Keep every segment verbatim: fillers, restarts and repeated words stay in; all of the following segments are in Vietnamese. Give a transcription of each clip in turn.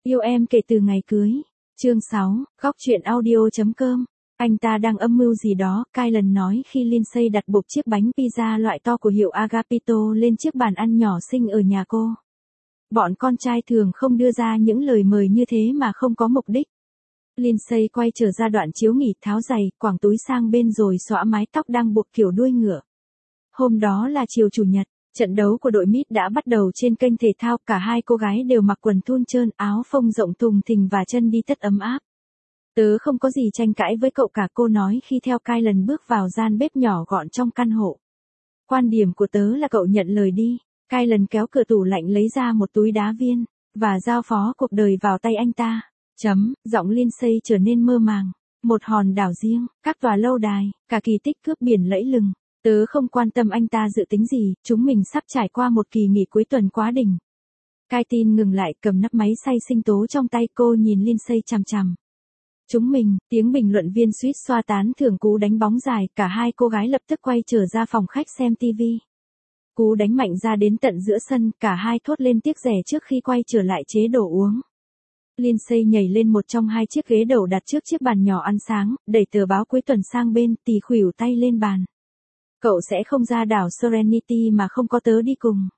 Yêu em kể từ ngày cưới. Chương sáu, góc truyện audio.com. Anh ta đang âm mưu gì đó, Kylan nói khi Lindsay đặt bục chiếc bánh pizza loại to của hiệu Agapito lên chiếc bàn ăn nhỏ xinh ở nhà cô. Bọn con trai thường không đưa ra những lời mời như thế mà không có mục đích. Lindsay quay trở ra đoạn chiếu nghỉ, tháo giày, quàng túi sang bên rồi xõa mái tóc đang buộc kiểu đuôi ngựa. Hôm đó là chiều chủ nhật, trận đấu của đội Mid đã bắt đầu trên kênh thể thao, cả hai cô gái đều mặc quần thun trơn, áo phông rộng thùng thình và chân đi tất ấm áp. Tớ không có gì tranh cãi với cậu cả, cô nói khi theo Kylan bước vào gian bếp nhỏ gọn trong căn hộ. Quan điểm của tớ là cậu nhận lời đi. Kylan kéo cửa tủ lạnh lấy ra một túi đá viên, và giao phó cuộc đời vào tay anh ta. Chấm, giọng Lindsay trở nên mơ màng. Một hòn đảo riêng, các tòa lâu đài, cả kỳ tích cướp biển lẫy lừng. Tớ không quan tâm anh ta dự tính gì, chúng mình sắp trải qua một kỳ nghỉ cuối tuần quá đỉnh. Kaitin ngừng lại, cầm nắp máy xay sinh tố trong tay, cô nhìn Lindsay chằm chằm. Chúng mình, tiếng bình luận viên suýt xoa tán thưởng cú đánh bóng dài, cả hai cô gái lập tức quay trở ra phòng khách xem tivi. Cú đánh mạnh ra đến tận giữa sân, cả hai thốt lên tiếc rẻ trước khi quay trở lại chế đồ uống. Lindsay nhảy lên một trong hai chiếc ghế đầu đặt trước chiếc bàn nhỏ ăn sáng, đẩy tờ báo cuối tuần sang bên, tì khuỷu tay lên bàn. Cậu sẽ không ra đảo Serenity mà không có tớ đi cùng.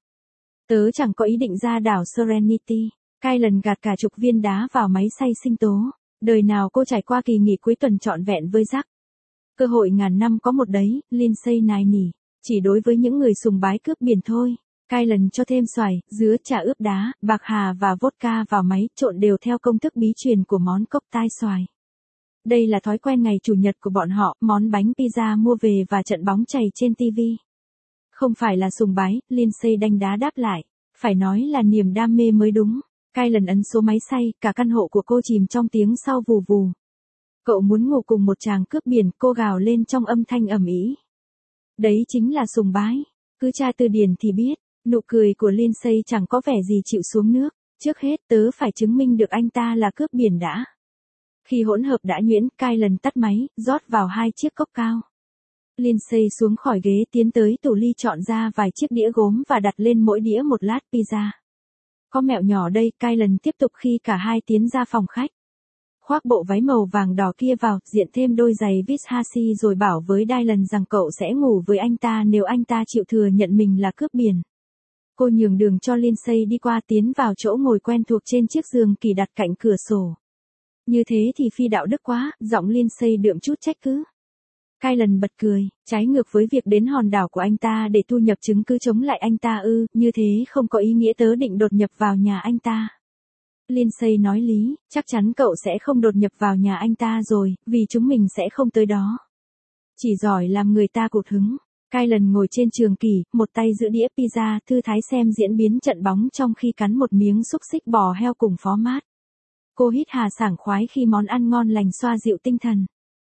Tớ chẳng có ý định ra đảo Serenity. Kylan gạt cả chục viên đá vào máy xay sinh tố. Đời nào cô trải qua kỳ nghỉ cuối tuần trọn vẹn với Jack. Cơ hội ngàn năm có một đấy, Lindsay nài nỉ. Chỉ đối với những người sùng bái cướp biển thôi. Kylan cho thêm xoài, dứa, trà ướp đá, bạc hà và vodka vào máy, trộn đều theo công thức bí truyền của món cốc tai xoài. Đây là thói quen ngày chủ nhật của bọn họ, món bánh pizza mua về và trận bóng chày trên tivi. Không phải là sùng bái, Lindsay đanh đá đáp lại. Phải nói là niềm đam mê mới đúng. Kylan ấn số máy xay, cả căn hộ của cô chìm trong tiếng sau vù vù. Cậu muốn ngủ cùng một chàng cướp biển, cô gào lên trong âm thanh ầm ĩ. Đấy chính là sùng bái. Cứ tra từ điển thì biết. Nụ cười của Lindsay chẳng có vẻ gì chịu xuống nước. Trước hết tớ phải chứng minh được anh ta là cướp biển đã. Khi hỗn hợp đã nhuyễn, Kylan tắt máy, rót vào hai chiếc cốc cao. Lindsay xuống khỏi ghế, tiến tới tủ ly chọn ra vài chiếc đĩa gốm và đặt lên mỗi đĩa một lát pizza. Có mẹo nhỏ đây, Kylan tiếp tục khi cả hai tiến ra phòng khách. Khoác bộ váy màu vàng đỏ kia vào, diện thêm đôi giày Vishasi rồi bảo với Dylan rằng cậu sẽ ngủ với anh ta nếu anh ta chịu thừa nhận mình là cướp biển. Cô nhường đường cho Lindsay đi qua, tiến vào chỗ ngồi quen thuộc trên chiếc giường kỳ đặt cạnh cửa sổ. Như thế thì phi đạo đức quá, giọng Lindsay đượm chút trách cứ. Kylan bật cười, trái ngược với việc đến hòn đảo của anh ta để thu nhập chứng cứ chống lại anh ta ư, như thế không có ý nghĩa tớ định đột nhập vào nhà anh ta. Lindsay nói lý, chắc chắn cậu sẽ không đột nhập vào nhà anh ta rồi, vì chúng mình sẽ không tới đó. Chỉ giỏi làm người ta cụt hứng. Kylan ngồi trên trường kỷ, một tay giữ đĩa pizza, thư thái xem diễn biến trận bóng trong khi cắn một miếng xúc xích bò heo cùng phó mát. Cô hít hà sảng khoái khi món ăn ngon lành xoa dịu tinh thần.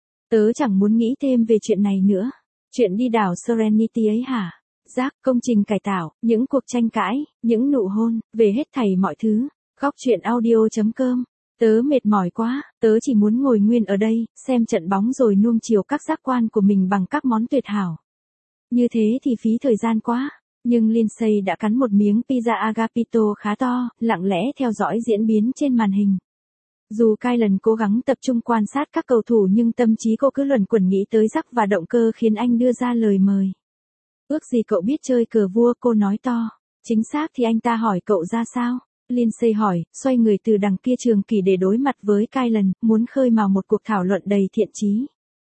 Tớ chẳng muốn nghĩ thêm về chuyện này nữa. Chuyện đi đảo Serenity ấy hả? Jack, công trình cải tạo, những cuộc tranh cãi, những nụ hôn, về hết thảy mọi thứ. Góc truyện audio.com. Tớ mệt mỏi quá, tớ chỉ muốn ngồi nguyên ở đây, xem trận bóng rồi nuông chiều các giác quan của mình bằng các món tuyệt hảo. Như thế thì phí thời gian quá. Nhưng Lindsay đã cắn một miếng pizza Agapito khá to, lặng lẽ theo dõi diễn biến trên màn hình. Dù Kylan cố gắng tập trung quan sát các cầu thủ nhưng tâm trí cô cứ luẩn quẩn nghĩ tới Jack và động cơ khiến anh đưa ra lời mời. Ước gì cậu biết chơi cờ vua, cô nói to. Chính xác thì anh ta hỏi cậu ra sao? Lindsay hỏi, xoay người từ đằng kia trường kỷ để đối mặt với Kylan, muốn khơi mào một cuộc thảo luận đầy thiện chí.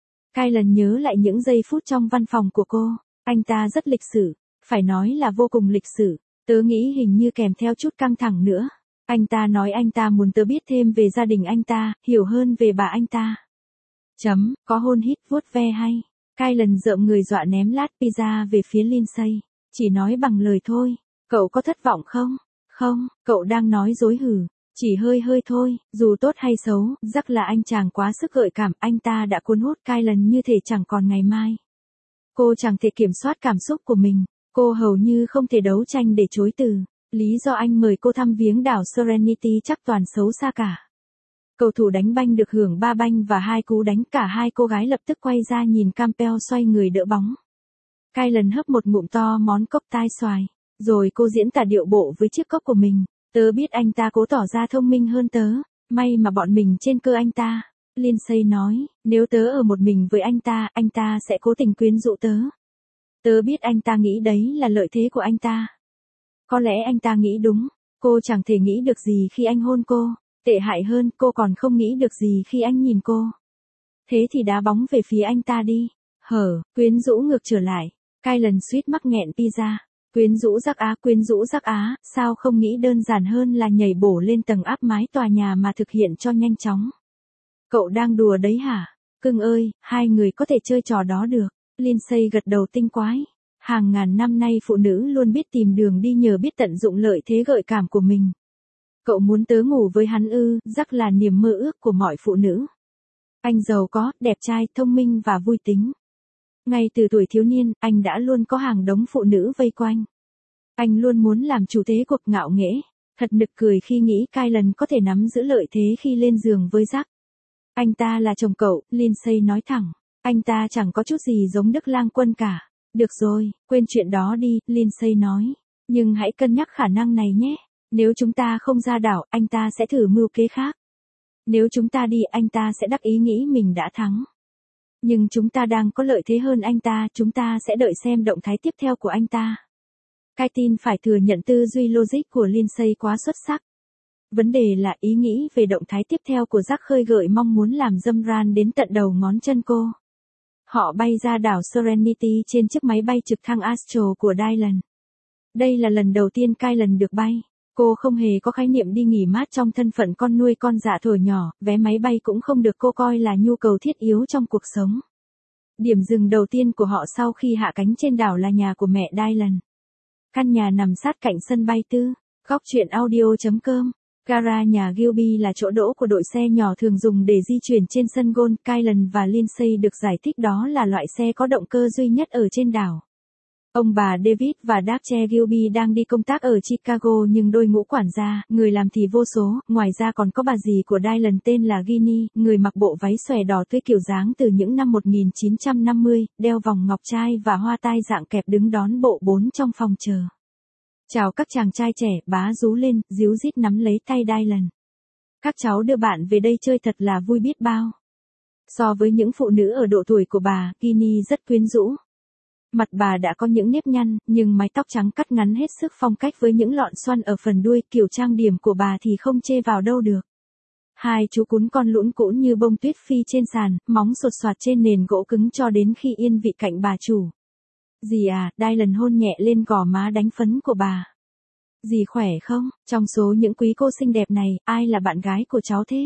Kylan nhớ lại những giây phút trong văn phòng của cô. Anh ta rất lịch sự, phải nói là vô cùng lịch sự. Tớ nghĩ hình như kèm theo chút căng thẳng nữa. Anh ta nói anh ta muốn tớ biết thêm về gia đình anh ta, hiểu hơn về bà anh ta. Chấm, có hôn hít vuốt ve hay. Kylan rợm người dọa ném lát pizza về phía Lindsay. Chỉ nói bằng lời thôi. Cậu có thất vọng không? Không, cậu đang nói dối hử. Chỉ hơi hơi thôi, dù tốt hay xấu, Jack là anh chàng quá sức gợi cảm, anh ta đã cuốn hút Kylan như thể chẳng còn ngày mai. Cô chẳng thể kiểm soát cảm xúc của mình, cô hầu như không thể đấu tranh để chối từ. Lý do anh mời cô thăm viếng đảo Serenity chắc toàn xấu xa cả. Cầu thủ đánh banh được hưởng ba banh và hai cú đánh, cả hai cô gái lập tức quay ra nhìn Campbell xoay người đỡ bóng. Kylan hấp một ngụm to món cốc tai xoài, rồi cô diễn tả điệu bộ với chiếc cốc của mình. Tớ biết anh ta cố tỏ ra thông minh hơn tớ, may mà bọn mình trên cơ anh ta. Lindsay nói, nếu tớ ở một mình với anh ta, anh ta sẽ cố tình quyến rũ tớ. Tớ biết anh ta nghĩ đấy là lợi thế của anh ta. Có lẽ anh ta nghĩ đúng, cô chẳng thể nghĩ được gì khi anh hôn cô, tệ hại hơn, cô còn không nghĩ được gì khi anh nhìn cô. Thế thì đá bóng về phía anh ta đi. Hở, quyến rũ ngược trở lại. Kylan suýt mắc nghẹn pizza. Quyến rũ rắc á, quyến rũ rắc á, sao không nghĩ đơn giản hơn là nhảy bổ lên tầng áp mái tòa nhà mà thực hiện cho nhanh chóng. Cậu đang đùa đấy hả? Cưng ơi, hai người có thể chơi trò đó được. Lindsay gật đầu tinh quái. Hàng ngàn năm nay phụ nữ luôn biết tìm đường đi nhờ biết tận dụng lợi thế gợi cảm của mình. Cậu muốn tớ ngủ với hắn ư? Rắc là niềm mơ ước của mọi phụ nữ. Anh giàu có, đẹp trai, thông minh và vui tính. Ngay từ tuổi thiếu niên, anh đã luôn có hàng đống phụ nữ vây quanh. Anh luôn muốn làm chủ thế cuộc ngạo nghễ. Thật nực cười khi nghĩ Kylan có thể nắm giữ lợi thế khi lên giường với Jack. Anh ta là chồng cậu, Lindsay nói thẳng. Anh ta chẳng có chút gì giống Đức Lang Quân cả. Được rồi, quên chuyện đó đi, Lindsay nói. Nhưng hãy cân nhắc khả năng này nhé. Nếu chúng ta không ra đảo, anh ta sẽ thử mưu kế khác. Nếu chúng ta đi, anh ta sẽ đắc ý nghĩ mình đã thắng. Nhưng chúng ta đang có lợi thế hơn anh ta, chúng ta sẽ đợi xem động thái tiếp theo của anh ta. Cái tin phải thừa nhận tư duy logic của Lindsay quá xuất sắc. Vấn đề là ý nghĩ về động thái tiếp theo của Jack khơi gợi mong muốn làm dâm ran đến tận đầu ngón chân cô. Họ bay ra đảo Serenity trên chiếc máy bay trực thăng Astro của Dylan. Đây là lần đầu tiên Kylan được bay. Cô không hề có khái niệm đi nghỉ mát trong thân phận con nuôi con dạ thổi nhỏ, vé máy bay cũng không được cô coi là nhu cầu thiết yếu trong cuộc sống. Điểm dừng đầu tiên của họ sau khi hạ cánh trên đảo là nhà của mẹ Dylan. Căn nhà nằm sát cạnh sân bay tư. Góc truyện audio chấm com. Gara nhà Gilby là chỗ đỗ của đội xe nhỏ thường dùng để di chuyển trên sân golf. Kylan và Lindsay được giải thích đó là loại xe có động cơ duy nhất ở trên đảo. Ông bà David và Daphne Gilby đang đi công tác ở Chicago nhưng đôi ngũ quản gia, người làm thì vô số, ngoài ra còn có bà dì của Dylan tên là Ginny, người mặc bộ váy xòe đỏ tươi kiểu dáng từ những năm một nghìn chín trăm năm mươi, đeo vòng ngọc trai và hoa tai dạng kẹp đứng đón bộ bốn trong phòng chờ. Chào các chàng trai trẻ, bá rú lên, díu dít nắm lấy tay Dylan. Các cháu đưa bạn về đây chơi thật là vui biết bao. So với những phụ nữ ở độ tuổi của bà, Ginny rất quyến rũ. Mặt bà đã có những nếp nhăn, nhưng mái tóc trắng cắt ngắn hết sức phong cách với những lọn xoăn ở phần đuôi, kiểu trang điểm của bà thì không chê vào đâu được. Hai chú cún con lũn cũn như bông tuyết phi trên sàn, móng sột soạt trên nền gỗ cứng cho đến khi yên vị cạnh bà chủ. Dì à, Dylan hôn nhẹ lên gò má đánh phấn của bà. Dì khỏe không? Trong số những quý cô xinh đẹp này, ai là bạn gái của cháu thế?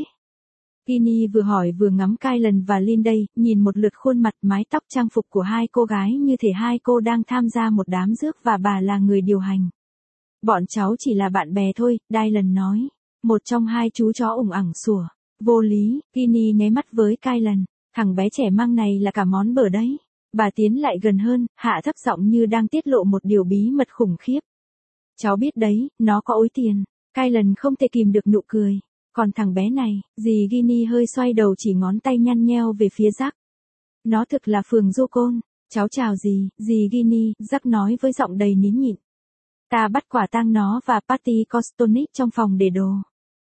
Ginny vừa hỏi vừa ngắm Kylan và Lindsay, nhìn một lượt khuôn mặt mái tóc trang phục của hai cô gái như thể hai cô đang tham gia một đám rước và bà là người điều hành. Bọn cháu chỉ là bạn bè thôi, Dylan nói. Một trong hai chú chó ủng ẳng sủa. Vô lý, Ginny nháy mắt với Kylan. Thằng bé trẻ mang này là cả món bở đấy. Bà tiến lại gần hơn, hạ thấp giọng như đang tiết lộ một điều bí mật khủng khiếp. Cháu biết đấy, nó có ối tiền. Kylan không thể kìm được nụ cười. Còn thằng bé này, dì Ginny hơi xoay đầu chỉ ngón tay nhăn nheo về phía Jack. Nó thực là phường du côn. Cháu chào dì, dì Ginny, Jack nói với giọng đầy nín nhịn. Ta bắt quả tang nó và Patty Kostonic trong phòng để đồ.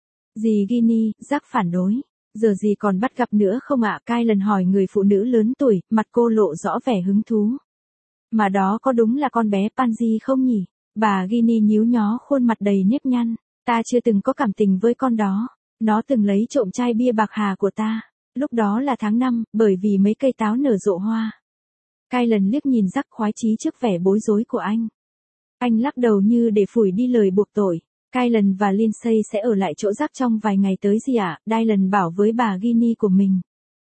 Dì Ginny, Jack phản đối. Giờ dì còn bắt gặp nữa không ạ? Kylan hỏi người phụ nữ lớn tuổi, mặt cô lộ rõ vẻ hứng thú. Mà đó có đúng là con bé Pansy không nhỉ? Bà Ginny nhíu nhó khuôn mặt đầy nếp nhăn. Ta chưa từng có cảm tình với con đó. Nó từng lấy trộm chai bia bạc hà của ta. Lúc đó là tháng năm, bởi vì mấy cây táo nở rộ hoa. Kylan liếc nhìn Jack khoái chí trước vẻ bối rối của anh. Anh lắc đầu như để phủi đi lời buộc tội. Kylan và Lindsay sẽ ở lại chỗ Jack trong vài ngày tới gì ạ? À? Dylan bảo với bà Ginny của mình.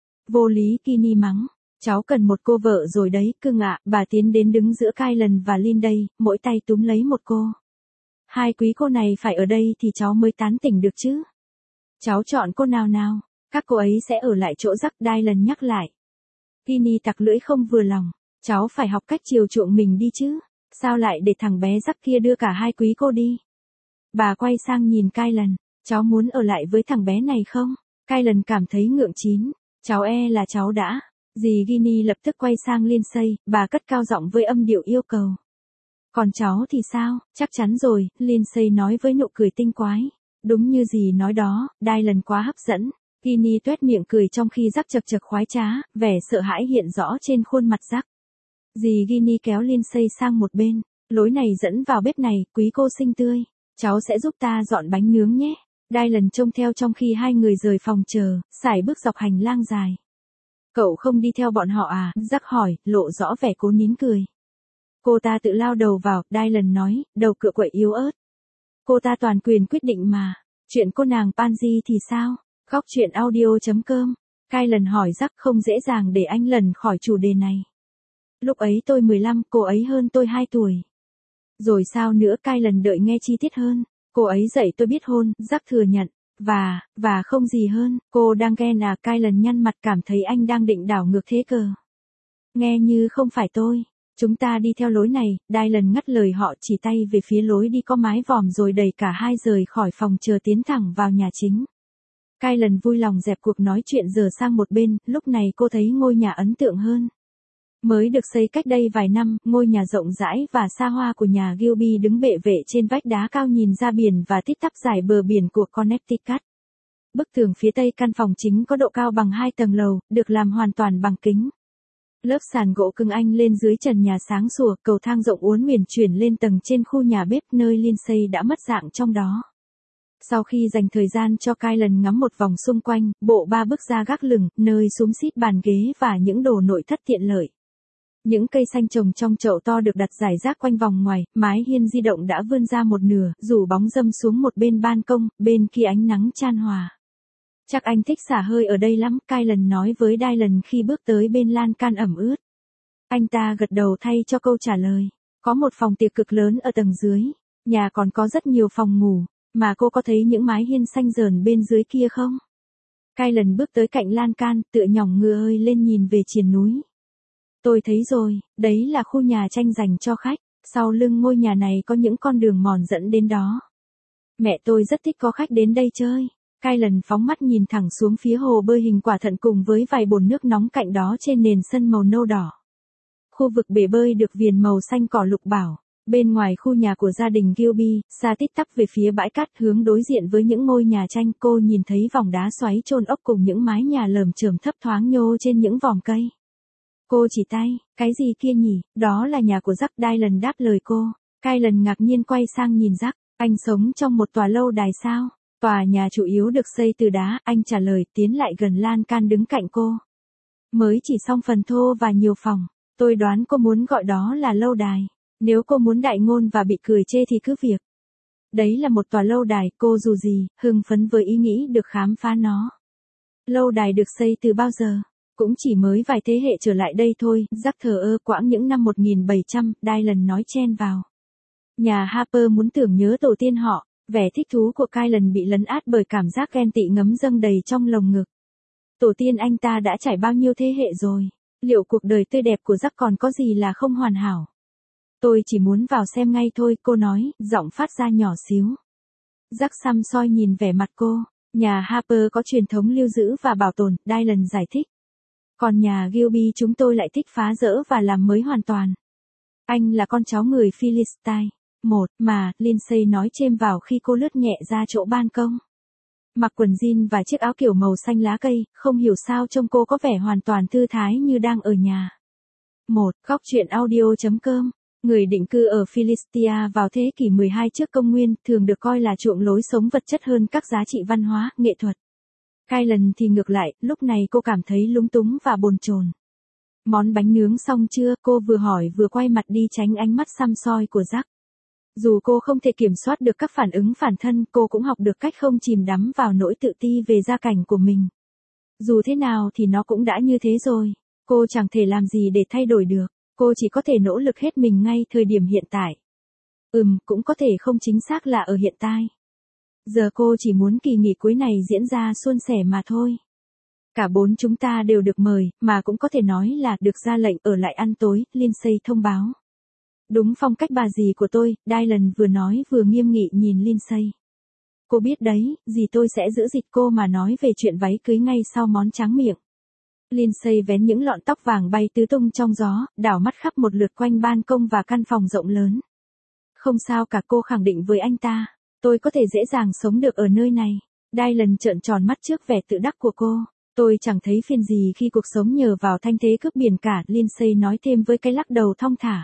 Vô lý, Ginny mắng. Cháu cần một cô vợ rồi đấy, cưng ạ. À. Bà tiến đến đứng giữa Kylan và Lindsay, mỗi tay túm lấy một cô. Hai quý cô này phải ở đây thì cháu mới tán tỉnh được chứ. Cháu chọn cô nào nào? Các cô ấy sẽ ở lại chỗ Jack, Dylan nhắc lại. Ginny tặc lưỡi không vừa lòng. Cháu phải học cách chiều chuộng mình đi chứ. Sao lại để thằng bé Jack kia đưa cả hai quý cô đi? Bà quay sang nhìn Kylan. Cháu muốn ở lại với thằng bé này không? Kylan cảm thấy ngượng chín. Cháu e là cháu đã. Dì Ginny lập tức quay sang Lindsay, bà cất cao giọng với âm điệu yêu cầu. Còn cháu thì sao, chắc chắn rồi, Lindsay nói với nụ cười tinh quái. Đúng như gì nói đó, Dylan quá hấp dẫn. Ginny tuét miệng cười trong khi Jack chật chật khoái trá, vẻ sợ hãi hiện rõ trên khuôn mặt Jack. Dì Ginny kéo Lindsay sang một bên. Lối này dẫn vào bếp này, quý cô xinh tươi. Cháu sẽ giúp ta dọn bánh nướng nhé. Dylan trông theo trong khi hai người rời phòng chờ, sải bước dọc hành lang dài. Cậu không đi theo bọn họ à? Jack hỏi, lộ rõ vẻ cố nín cười. Cô ta tự lao đầu vào, Dylan nói, đầu cựa quậy yếu ớt. Cô ta toàn quyền quyết định mà. Chuyện cô nàng Pansy thì sao? Góc chuyện audio chấm com. Kylan hỏi Jack không dễ dàng để anh lần khỏi chủ đề này. Lúc ấy tôi mười lăm, cô ấy hơn tôi hai tuổi. Rồi sao nữa? Kylan đợi nghe chi tiết hơn. Cô ấy dạy tôi biết hôn, Jack thừa nhận. Và, và không gì hơn, cô đang ghen à? Kylan nhăn mặt cảm thấy anh đang định đảo ngược thế cờ. Nghe như không phải tôi. Chúng ta đi theo lối này, Dylan ngắt lời họ chỉ tay về phía lối đi có mái vòm rồi đẩy cả hai rời khỏi phòng chờ tiến thẳng vào nhà chính. Kylan vui lòng dẹp cuộc nói chuyện giờ sang một bên, lúc này cô thấy ngôi nhà ấn tượng hơn. Mới được xây cách đây vài năm, ngôi nhà rộng rãi và xa hoa của nhà Gilby đứng bệ vệ trên vách đá cao nhìn ra biển và tít tắp dài bờ biển của Connecticut. Bức tường phía tây căn phòng chính có độ cao bằng hai tầng lầu, được làm hoàn toàn bằng kính. Lớp sàn gỗ cưng anh lên dưới trần nhà sáng sủa, cầu thang rộng uốn nguyền chuyển lên tầng trên khu nhà bếp nơi Lindsay đã mất dạng trong đó. Sau khi dành thời gian cho Kylan ngắm một vòng xung quanh, bộ ba bước ra gác lửng, nơi xúm xít bàn ghế và những đồ nội thất tiện lợi. Những cây xanh trồng trong chậu to được đặt rải rác quanh vòng ngoài, mái hiên di động đã vươn ra một nửa, rủ bóng râm xuống một bên ban công, bên kia ánh nắng chan hòa. Chắc anh thích xả hơi ở đây lắm, Kylan nói với Dylan khi bước tới bên lan can ẩm ướt. Anh ta gật đầu thay cho câu trả lời. Có một phòng tiệc cực lớn ở tầng dưới. Nhà còn có rất nhiều phòng ngủ. Mà cô có thấy những mái hiên xanh rờn bên dưới kia không? Kylan bước tới cạnh lan can, tựa nhỏng ngựa ơi lên nhìn về triền núi. Tôi thấy rồi, đấy là khu nhà tranh dành cho khách. Sau lưng ngôi nhà này có những con đường mòn dẫn đến đó. Mẹ tôi rất thích có khách đến đây chơi. Kylan phóng mắt nhìn thẳng xuống phía hồ bơi hình quả thận cùng với vài bồn nước nóng cạnh đó trên nền sân màu nâu đỏ. Khu vực bể bơi được viền màu xanh cỏ lục bảo. Bên ngoài khu nhà của gia đình Gilby, xa tít tắp về phía bãi cát hướng đối diện với những ngôi nhà tranh, cô nhìn thấy vòng đá xoáy chôn ốc cùng những mái nhà lởm chởm thấp thoáng nhô trên những vòm cây. Cô chỉ tay, cái gì kia nhỉ? Đó là nhà của Jack. Dylan đáp lời cô. Kylan ngạc nhiên quay sang nhìn Jack. Anh sống trong một tòa lâu đài sao? Tòa nhà chủ yếu được xây từ đá, anh trả lời, tiến lại gần lan can đứng cạnh cô. Mới chỉ xong phần thô và nhiều phòng. Tôi đoán cô muốn gọi đó là lâu đài. Nếu cô muốn đại ngôn và bị cười chê thì cứ việc. Đấy là một tòa lâu đài, cô dù gì, hưng phấn với ý nghĩ được khám phá nó. Lâu đài được xây từ bao giờ? Cũng chỉ mới vài thế hệ trở lại đây thôi, Jack thờ ơ quãng những năm một nghìn bảy trăm, Dylan nói chen vào. Nhà Harper muốn tưởng nhớ tổ tiên họ, vẻ thích thú của Kylan bị lấn át bởi cảm giác ghen tị ngấm dâng đầy trong lồng ngực. Tổ tiên anh ta đã trải bao nhiêu thế hệ rồi, liệu cuộc đời tươi đẹp của Jack còn có gì là không hoàn hảo? Tôi chỉ muốn vào xem ngay thôi, cô nói, giọng phát ra nhỏ xíu. Jack xăm soi nhìn vẻ mặt cô, nhà Harper có truyền thống lưu giữ và bảo tồn, Dylan giải thích. Còn nhà Gilby chúng tôi lại thích phá rỡ và làm mới hoàn toàn. Anh là con cháu người Philistine. Một, mà, Lindsay nói chêm vào khi cô lướt nhẹ ra chỗ ban công. Mặc quần jean và chiếc áo kiểu màu xanh lá cây, không hiểu sao trông cô có vẻ hoàn toàn thư thái như đang ở nhà. Một, góc chuyện audio chấm com. Người định cư ở Philistia vào thế kỷ mười hai trước công nguyên thường được coi là chuộng lối sống vật chất hơn các giá trị văn hóa, nghệ thuật. Kylan thì ngược lại, lúc này cô cảm thấy lúng túng và bồn chồn. Món bánh nướng xong chưa? Cô vừa hỏi vừa quay mặt đi tránh ánh mắt săm soi của Jack. Dù cô không thể kiểm soát được các phản ứng phản thân, cô cũng học được cách không chìm đắm vào nỗi tự ti về gia cảnh của mình. Dù thế nào thì nó cũng đã như thế rồi. Cô chẳng thể làm gì để thay đổi được. Cô chỉ có thể nỗ lực hết mình ngay thời điểm hiện tại. Ừm, cũng có thể không chính xác là ở hiện tại. Giờ cô chỉ muốn kỳ nghỉ cuối này diễn ra suôn sẻ mà thôi. Cả bốn chúng ta đều được mời, mà cũng có thể nói là được ra lệnh ở lại ăn tối, Lindsay thông báo. Đúng phong cách bà dì của tôi, Dylan vừa nói vừa nghiêm nghị nhìn Lindsay. Cô biết đấy, dì tôi sẽ giữ dịch cô mà nói về chuyện váy cưới ngay sau món tráng miệng. Lindsay vén những lọn tóc vàng bay tứ tung trong gió, đảo mắt khắp một lượt quanh ban công và căn phòng rộng lớn. Không sao cả, cô khẳng định với anh ta. Tôi có thể dễ dàng sống được ở nơi này. Dylan trợn tròn mắt trước vẻ tự đắc của cô. Tôi chẳng thấy phiền gì khi cuộc sống nhờ vào thanh thế cướp biển cả, Lindsay nói thêm với cái lắc đầu thong thả.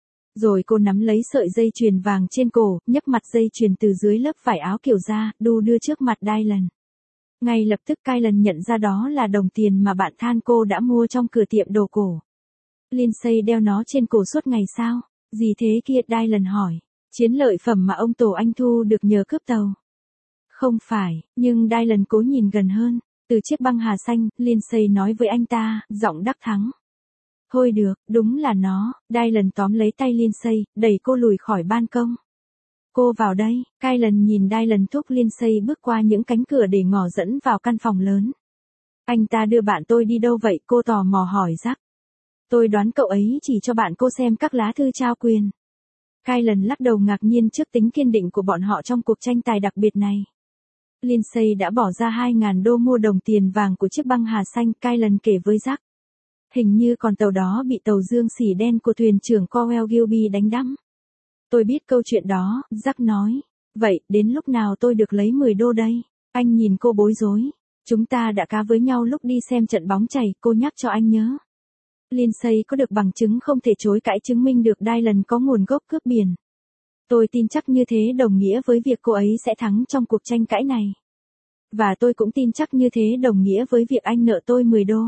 Rồi cô nắm lấy sợi dây chuyền vàng trên cổ, nhấc mặt dây chuyền từ dưới lớp vải áo kiểu ra, đu đưa trước mặt Dylan. Ngay lập tức Kylan nhận ra đó là đồng tiền mà bạn than cô đã mua trong cửa tiệm đồ cổ. Lindsay đeo nó trên cổ suốt ngày sao? Gì thế kia? Dylan hỏi. Chiến lợi phẩm mà ông tổ anh thu được nhờ cướp tàu. Không phải, nhưng Dylan cố nhìn gần hơn. Từ chiếc băng hà xanh, Lindsay nói với anh ta, giọng đắc thắng. Thôi được, đúng là nó. Dylan tóm lấy tay Lindsay, đẩy cô lùi khỏi ban công. Cô vào đây. Kylan nhìn Dylan thúc Lindsay bước qua những cánh cửa để ngỏ dẫn vào căn phòng lớn. Anh ta đưa bạn tôi đi đâu vậy? Cô tò mò hỏi Jack. Tôi đoán cậu ấy chỉ cho bạn cô xem các lá thư trao quyền. Kylan lắc đầu ngạc nhiên trước tính kiên định của bọn họ trong cuộc tranh tài đặc biệt này. Lindsay đã bỏ ra hai nghìn đô mua đồng tiền vàng của chiếc băng hà xanh, Kylan kể với Jack. Hình như con tàu đó bị tàu dương xỉ đen của thuyền trưởng Cowell Gilby đánh đắm. Tôi biết câu chuyện đó, Jack nói. Vậy, đến lúc nào tôi được lấy mười đô đây? Anh nhìn cô bối rối. Chúng ta đã cá với nhau lúc đi xem trận bóng chày, cô nhắc cho anh nhớ. Lindsay có được bằng chứng không thể chối cãi chứng minh được Dylan có nguồn gốc cướp biển. Tôi tin chắc như thế đồng nghĩa với việc cô ấy sẽ thắng trong cuộc tranh cãi này. Và tôi cũng tin chắc như thế đồng nghĩa với việc anh nợ tôi mười đô.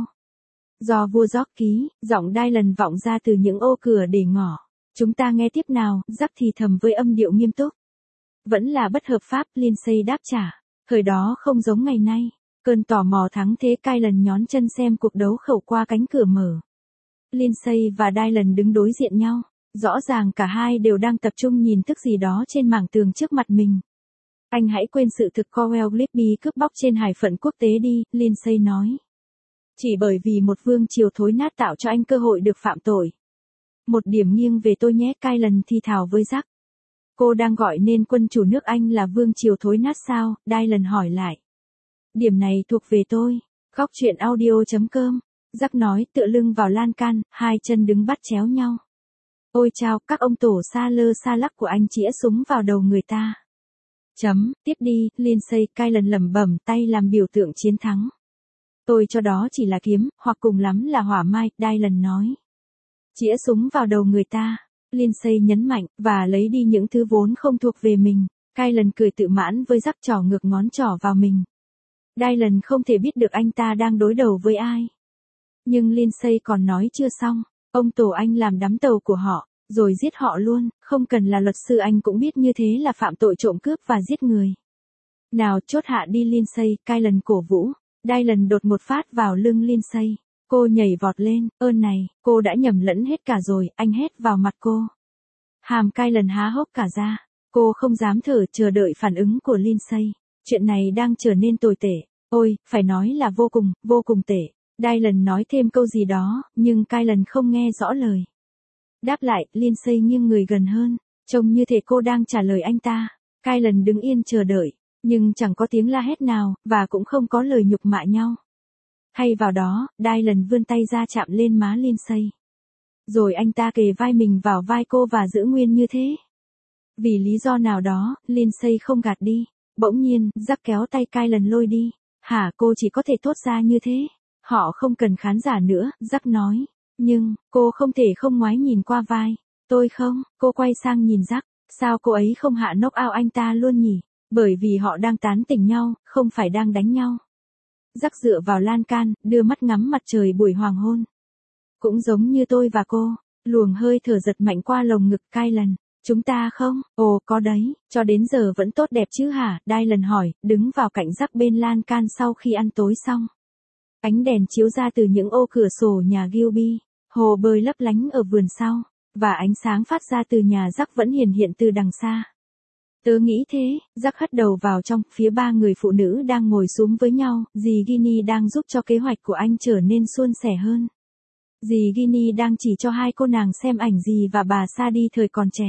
Do vua George ký, giọng Dylan vọng ra từ những ô cửa để ngỏ. Chúng ta nghe tiếp nào, Jack thì thầm với âm điệu nghiêm túc. Vẫn là bất hợp pháp, Lindsay đáp trả. Thời đó không giống ngày nay. Cơn tò mò thắng thế, Kylan nhón chân xem cuộc đấu khẩu qua cánh cửa mở. Lindsay và Dylan đứng đối diện nhau. Rõ ràng cả hai đều đang tập trung nhìn thức gì đó trên mảng tường trước mặt mình. Anh hãy quên sự thực Cowell Gilby cướp bóc trên hải phận quốc tế đi, Lindsay nói. Chỉ bởi vì một vương triều thối nát tạo cho anh cơ hội được phạm tội. Một điểm nghiêng về tôi nhé, Kylan thì thào với Jack. Cô đang gọi nên quân chủ nước Anh là vương triều thối nát sao? Dylan hỏi lại. Điểm này thuộc về tôi. Góc truyện audio chấm com. Jack nói tựa lưng vào lan can, hai chân đứng bắt chéo nhau. Ôi chao, các ông tổ xa lơ xa lắc của anh chĩa súng vào đầu người ta. Chấm, tiếp đi, Lindsay. Kylan lẩm bẩm, tay làm biểu tượng chiến thắng. Tôi cho đó chỉ là kiếm, hoặc cùng lắm là hỏa mai, Dylan nói. Chĩa súng vào đầu người ta. Lindsay nhấn mạnh, và lấy đi những thứ vốn không thuộc về mình. Kylan cười tự mãn với Jack trỏ ngược ngón trỏ vào mình. Dylan không thể biết được anh ta đang đối đầu với ai. Nhưng Lindsay còn nói chưa xong. Ông tổ anh làm đắm tàu của họ, rồi giết họ luôn, không cần là luật sư anh cũng biết như thế là phạm tội trộm cướp và giết người. Nào chốt hạ đi Lindsay, Kylan cổ vũ. Dylan đột một phát vào lưng Lindsay. Cô nhảy vọt lên, ơn này, cô đã nhầm lẫn hết cả rồi, anh hét vào mặt cô. Hàm Kylan há hốc cả ra. Cô không dám thở chờ đợi phản ứng của Lindsay. Chuyện này đang trở nên tồi tệ. Ôi, phải nói là vô cùng, vô cùng tệ. Dylan nói thêm câu gì đó, nhưng Kylan không nghe rõ lời. Đáp lại, Lindsay nghiêng người gần hơn, trông như thể cô đang trả lời anh ta. Kylan đứng yên chờ đợi, nhưng chẳng có tiếng la hét nào, và cũng không có lời nhục mạ nhau. Thay vào đó, Dylan vươn tay ra chạm lên má Lindsay. Rồi anh ta kề vai mình vào vai cô và giữ nguyên như thế. Vì lý do nào đó, Lindsay không gạt đi. Bỗng nhiên, Jack kéo tay Kylan lôi đi. Hả, cô chỉ có thể thốt ra như thế. Họ không cần khán giả nữa, Jack nói. Nhưng, cô không thể không ngoái nhìn qua vai. Tôi không, cô quay sang nhìn Jack. Sao cô ấy không hạ knock out anh ta luôn nhỉ? Bởi vì họ đang tán tỉnh nhau, không phải đang đánh nhau. Jack dựa vào lan can, đưa mắt ngắm mặt trời buổi hoàng hôn. Cũng giống như tôi và cô, luồng hơi thở giật mạnh qua lồng ngực Kylan. Chúng ta không? Ồ, có đấy, cho đến giờ vẫn tốt đẹp chứ hả? Dylan hỏi, đứng vào cạnh Jack bên lan can sau khi ăn tối xong. Ánh đèn chiếu ra từ những ô cửa sổ nhà Gilby, hồ bơi lấp lánh ở vườn sau, và ánh sáng phát ra từ nhà Jack vẫn hiển hiện từ đằng xa. Tớ nghĩ thế, Jack hất đầu vào trong, phía ba người phụ nữ đang ngồi xuống với nhau, dì Ginny đang giúp cho kế hoạch của anh trở nên suôn sẻ hơn. Dì Ginny đang chỉ cho hai cô nàng xem ảnh dì và bà Sadie thời còn trẻ.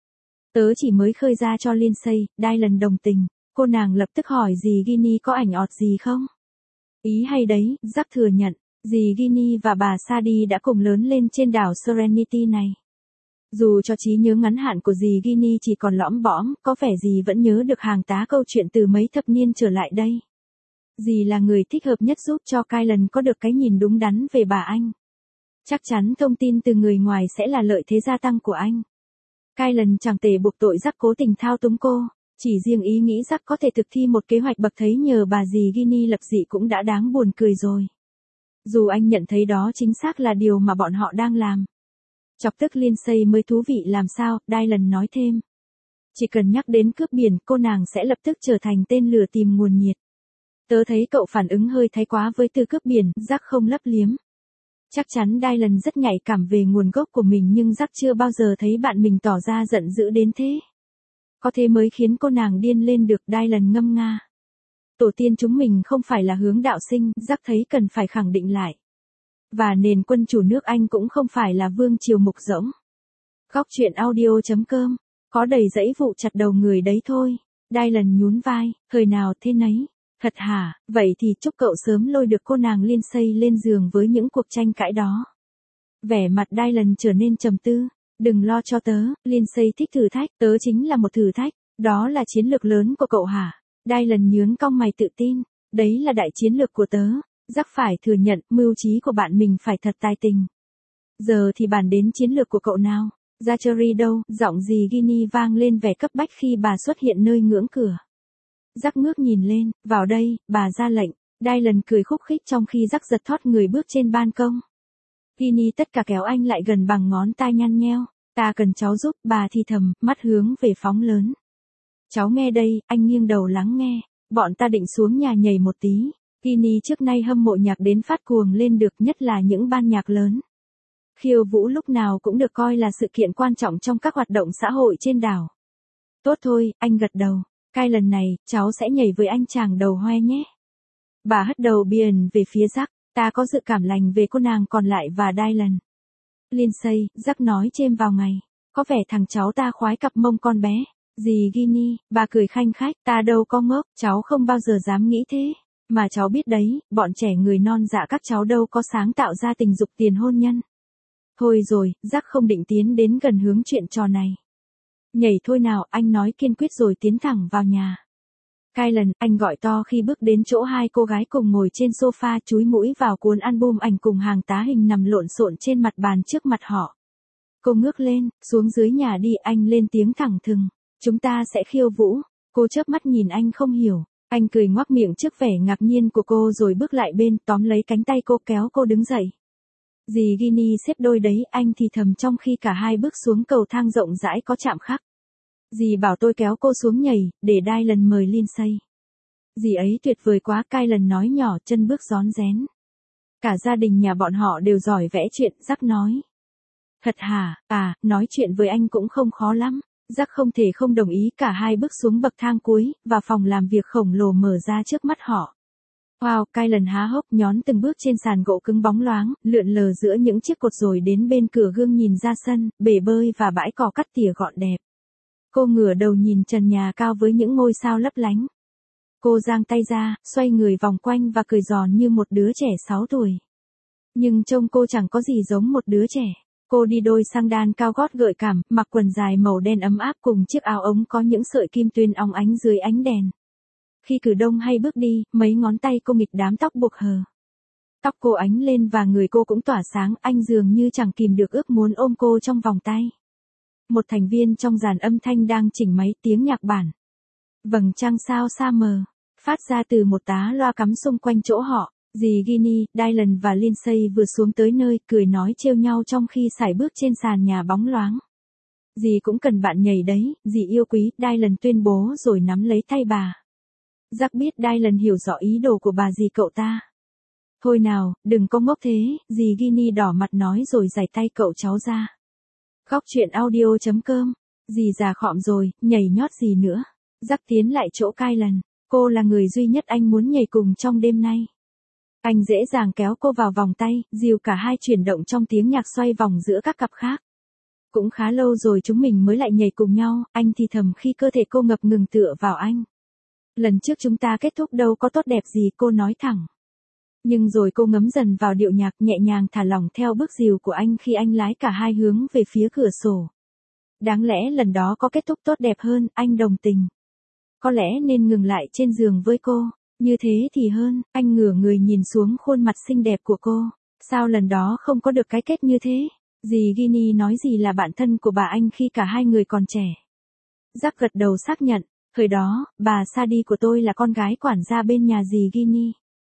Tớ chỉ mới khơi ra cho Lindsay, Dylan đồng tình. Cô nàng lập tức hỏi dì Ginny có ảnh ọt gì không? Ý hay đấy, Jack thừa nhận. Dì Ginny và bà Sadie đã cùng lớn lên trên đảo Serenity này. Dù cho trí nhớ ngắn hạn của dì Ginny chỉ còn lõm bõm, có vẻ dì vẫn nhớ được hàng tá câu chuyện từ mấy thập niên trở lại đây. Dì là người thích hợp nhất giúp cho Kylan có được cái nhìn đúng đắn về bà anh. Chắc chắn thông tin từ người ngoài sẽ là lợi thế gia tăng của anh. Kylan chẳng tề buộc tội Jack cố tình thao túng cô, chỉ riêng ý nghĩ Jack có thể thực thi một kế hoạch bậc thấy nhờ bà dì Ginny lập dị cũng đã đáng buồn cười rồi. Dù anh nhận thấy đó chính xác là điều mà bọn họ đang làm. Chọc tức Lindsay mới thú vị làm sao, Dylan nói thêm. Chỉ cần nhắc đến cướp biển, cô nàng sẽ lập tức trở thành tên lửa tìm nguồn nhiệt. Tớ thấy cậu phản ứng hơi thái quá với từ cướp biển, Jack không lấp liếm. Chắc chắn Dylan rất nhạy cảm về nguồn gốc của mình nhưng Jack chưa bao giờ thấy bạn mình tỏ ra giận dữ đến thế. Có thế mới khiến cô nàng điên lên được, Dylan ngâm nga. Tổ tiên chúng mình không phải là hướng đạo sinh, Jack thấy cần phải khẳng định lại. Và nền quân chủ nước Anh cũng không phải là vương triều mục rỗng. Góc truyện audio chấm com, có đầy dãy vụ chặt đầu người đấy thôi. Dylan nhún vai, thời nào thế nấy. Thật hả, vậy thì chúc cậu sớm lôi được cô nàng Lindsay lên giường với những cuộc tranh cãi đó. Vẻ mặt Dylan trở nên trầm tư. Đừng lo cho tớ, Lindsay thích thử thách, tớ chính là một thử thách. Đó là chiến lược lớn của cậu hả? Dylan nhướng cong mày tự tin. Đấy là đại chiến lược của tớ. Jack phải thừa nhận, mưu trí của bạn mình phải thật tài tình. Giờ thì bàn đến chiến lược của cậu nào. Zachary đâu? Giọng dì Ginny vang lên vẻ cấp bách khi bà xuất hiện nơi ngưỡng cửa. Jack ngước nhìn lên, vào đây, bà ra lệnh. Dylan cười khúc khích trong khi Jack giật thót người bước trên ban công. Ginny tất cả kéo anh lại gần bằng ngón tay nhăn nheo. Ta cần cháu giúp, bà thì thầm, mắt hướng về phóng lớn. Cháu nghe đây, anh nghiêng đầu lắng nghe. Bọn ta định xuống nhà nhảy một tí. Ginny trước nay hâm mộ nhạc đến phát cuồng lên được, nhất là những ban nhạc lớn. Khiêu vũ lúc nào cũng được coi là sự kiện quan trọng trong các hoạt động xã hội trên đảo. Tốt thôi, anh gật đầu. Cái lần này, cháu sẽ nhảy với anh chàng đầu hoe nhé. Bà hất đầu Bian về phía Jack, ta có dự cảm lành về cô nàng còn lại và Dylan. Lindsay, Jack nói chêm vào ngày, có vẻ thằng cháu ta khoái cặp mông con bé. Dì Ginny, bà cười khanh khách, ta đâu có ngốc, cháu không bao giờ dám nghĩ thế. Mà cháu biết đấy, bọn trẻ người non dạ các cháu đâu có sáng tạo ra tình dục tiền hôn nhân. Thôi rồi, Jack không định tiến đến gần hướng chuyện trò này. Nhảy thôi nào, anh nói kiên quyết rồi tiến thẳng vào nhà. Kylan, anh gọi to khi bước đến chỗ hai cô gái cùng ngồi trên sofa chúi mũi vào cuốn album ảnh cùng hàng tá hình nằm lộn xộn trên mặt bàn trước mặt họ. Cô ngước lên, xuống dưới nhà đi, anh lên tiếng thẳng thừng. Chúng ta sẽ khiêu vũ. Cô chớp mắt nhìn anh không hiểu. Anh cười ngoác miệng trước vẻ ngạc nhiên của cô rồi bước lại bên, tóm lấy cánh tay cô kéo cô đứng dậy. Dì Ginny xếp đôi đấy, anh thì thầm trong khi cả hai bước xuống cầu thang rộng rãi có chạm khắc. Dì bảo tôi kéo cô xuống nhảy, để Dylan mời Lindsay. Dì ấy tuyệt vời quá, Kylan nói nhỏ, chân bước rón rén. Cả gia đình nhà bọn họ đều giỏi vẽ chuyện, Jack nói. Thật hả, à, nói chuyện với anh cũng không khó lắm. Jack không thể không đồng ý, cả hai bước xuống bậc thang cuối, và phòng làm việc khổng lồ mở ra trước mắt họ. Wow, Kylan há hốc nhón từng bước trên sàn gỗ cứng bóng loáng, lượn lờ giữa những chiếc cột rồi đến bên cửa gương nhìn ra sân, bể bơi và bãi cỏ cắt tỉa gọn đẹp. Cô ngửa đầu nhìn trần nhà cao với những ngôi sao lấp lánh. Cô giang tay ra, xoay người vòng quanh và cười giòn như một đứa trẻ sáu tuổi. Nhưng trông cô chẳng có gì giống một đứa trẻ. Cô đi đôi xăng đan cao gót gợi cảm, mặc quần dài màu đen ấm áp cùng chiếc áo ống có những sợi kim tuyến óng ánh dưới ánh đèn. Khi cử động hay bước đi, mấy ngón tay cô nghịch đám tóc buộc hờ. Tóc cô ánh lên và người cô cũng tỏa sáng, anh dường như chẳng kìm được ước muốn ôm cô trong vòng tay. Một thành viên trong dàn âm thanh đang chỉnh máy, tiếng nhạc bản. Vầng trăng sao xa mờ, phát ra từ một tá loa cắm xung quanh chỗ họ. Dì Ginny, Dylan và Lindsay vừa xuống tới nơi, cười nói trêu nhau trong khi sải bước trên sàn nhà bóng loáng. Dì cũng cần bạn nhảy đấy, dì yêu quý, Dylan tuyên bố rồi nắm lấy tay bà. Jack biết Dylan hiểu rõ ý đồ của bà dì cậu ta. Thôi nào, đừng có ngốc thế, dì Ginny đỏ mặt nói rồi giày tay cậu cháu ra. Góc truyện audio chấm com, dì già khọm rồi, nhảy nhót gì nữa. Jack tiến lại chỗ Kylan, cô là người duy nhất anh muốn nhảy cùng trong đêm nay. Anh dễ dàng kéo cô vào vòng tay, dìu cả hai chuyển động trong tiếng nhạc xoay vòng giữa các cặp khác. Cũng khá lâu rồi chúng mình mới lại nhảy cùng nhau, anh thì thầm khi cơ thể cô ngập ngừng tựa vào anh. Lần trước chúng ta kết thúc đâu có tốt đẹp gì, cô nói thẳng. Nhưng rồi cô ngấm dần vào điệu nhạc, nhẹ nhàng thả lỏng theo bước dìu của anh khi anh lái cả hai hướng về phía cửa sổ. Đáng lẽ lần đó có kết thúc tốt đẹp hơn, anh đồng tình. Có lẽ nên ngừng lại trên giường với cô, như thế thì hơn, anh ngửa người nhìn xuống khuôn mặt xinh đẹp của cô. Sao lần đó không có được cái kết như thế? Dì Ginny nói gì là bạn thân của bà anh khi cả hai người còn trẻ. Jack gật đầu xác nhận, thời đó, bà Sadie của tôi là con gái quản gia bên nhà dì Ginny.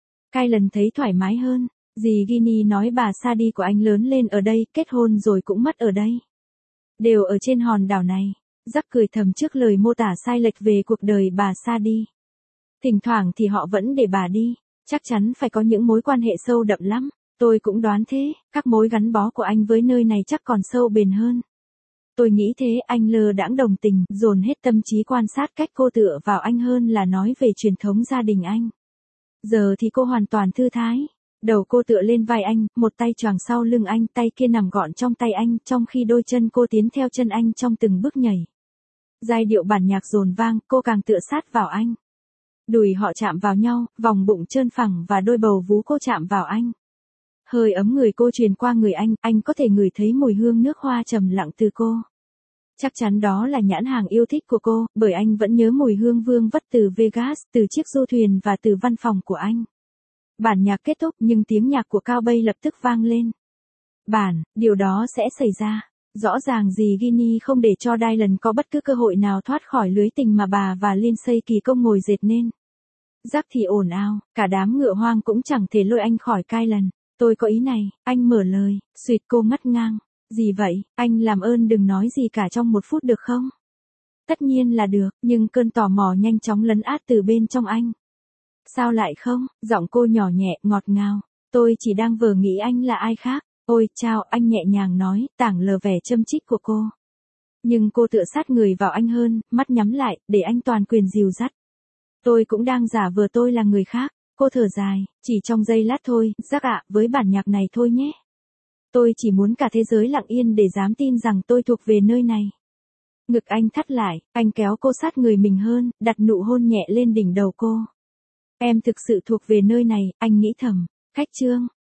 Kylan thấy thoải mái hơn, dì Ginny nói bà Sadie của anh lớn lên ở đây, kết hôn rồi cũng mất ở đây. Đều ở trên hòn đảo này. Jack cười thầm trước lời mô tả sai lệch về cuộc đời bà Sadie. Thỉnh thoảng thì họ vẫn để bà đi, chắc chắn phải có những mối quan hệ sâu đậm lắm. Tôi cũng đoán thế, các mối gắn bó của anh với nơi này chắc còn sâu bền hơn. Tôi nghĩ thế, anh lơ đãng đồng tình, dồn hết tâm trí quan sát cách cô tựa vào anh hơn là nói về truyền thống gia đình anh. Giờ thì cô hoàn toàn thư thái. Đầu cô tựa lên vai anh, một tay choàng sau lưng anh, tay kia nằm gọn trong tay anh, trong khi đôi chân cô tiến theo chân anh trong từng bước nhảy. Giai điệu bản nhạc dồn vang, cô càng tựa sát vào anh. Đùi họ chạm vào nhau, vòng bụng trơn phẳng và đôi bầu vú cô chạm vào anh. Hơi ấm người cô truyền qua người anh, anh có thể ngửi thấy mùi hương nước hoa trầm lặng từ cô. Chắc chắn đó là nhãn hàng yêu thích của cô, bởi anh vẫn nhớ mùi hương vương vất từ Vegas, từ chiếc du thuyền và từ văn phòng của anh. Bản nhạc kết thúc nhưng tiếng nhạc của Cao Bay lập tức vang lên. Bản, điều đó sẽ xảy ra. Rõ ràng dì Ginny không để cho Dylan có bất cứ cơ hội nào thoát khỏi lưới tình mà bà và Lindsay kỳ công ngồi dệt nên. Jack thì ồn ào, cả đám ngựa hoang cũng chẳng thể lôi anh khỏi Kylan. Tôi có ý này, anh mở lời, suýt cô ngắt ngang. Gì vậy, anh làm ơn đừng nói gì cả trong một phút được không? Tất nhiên là được, nhưng cơn tò mò nhanh chóng lấn át từ bên trong anh. Sao lại không? Giọng cô nhỏ nhẹ, ngọt ngào. Tôi chỉ đang vờ nghĩ anh là ai khác. Ôi, chao, anh nhẹ nhàng nói, tảng lờ vẻ châm chích của cô. Nhưng cô tựa sát người vào anh hơn, mắt nhắm lại, để anh toàn quyền dìu dắt. Tôi cũng đang giả vờ tôi là người khác. Cô thở dài, chỉ trong giây lát thôi, Jack ạ, với bản nhạc này thôi nhé. Tôi chỉ muốn cả thế giới lặng yên để dám tin rằng tôi thuộc về nơi này. Ngực anh thắt lại, anh kéo cô sát người mình hơn, đặt nụ hôn nhẹ lên đỉnh đầu cô. Em thực sự thuộc về nơi này, anh nghĩ thầm. Khách trương,